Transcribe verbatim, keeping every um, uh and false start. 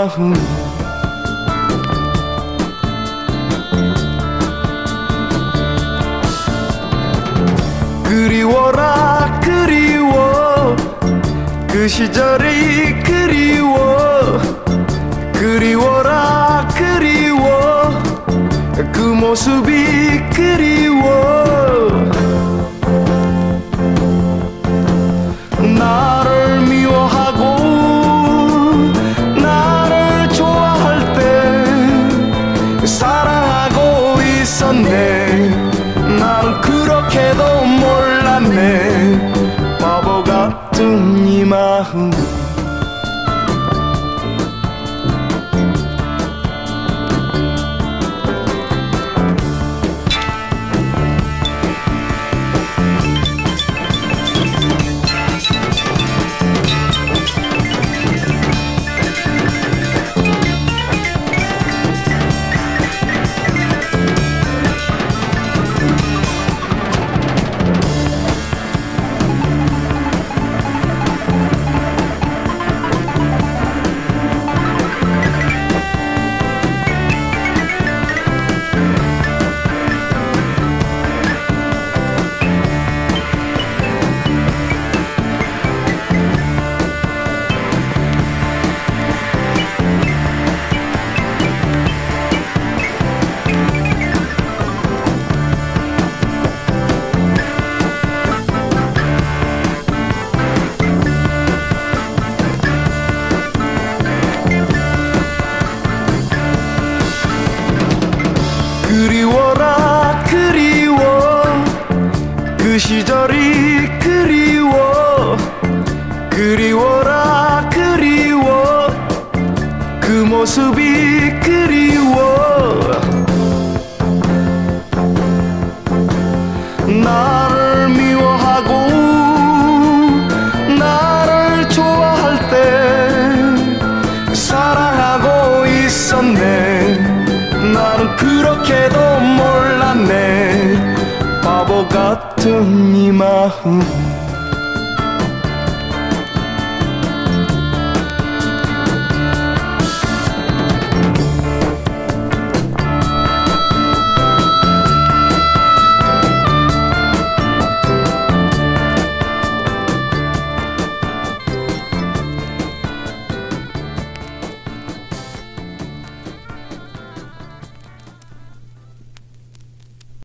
마음 그리워라 그리워 그 시절이 그리워 그리워라 그리워 그 모습이 그리워 나를 미워하고 나를 좋아할 때 사랑하고 있었네 난 그렇게도 몰랐네 바보 같은 이 마음 그리워라 그리워 그 시절이 그리워 그리워라 그리워 그 모습이 그리워 나를 미워하고 나를 좋아할 때 사랑하고 있었네 나는 그렇게도 몰랐네 바보 같은 이 마음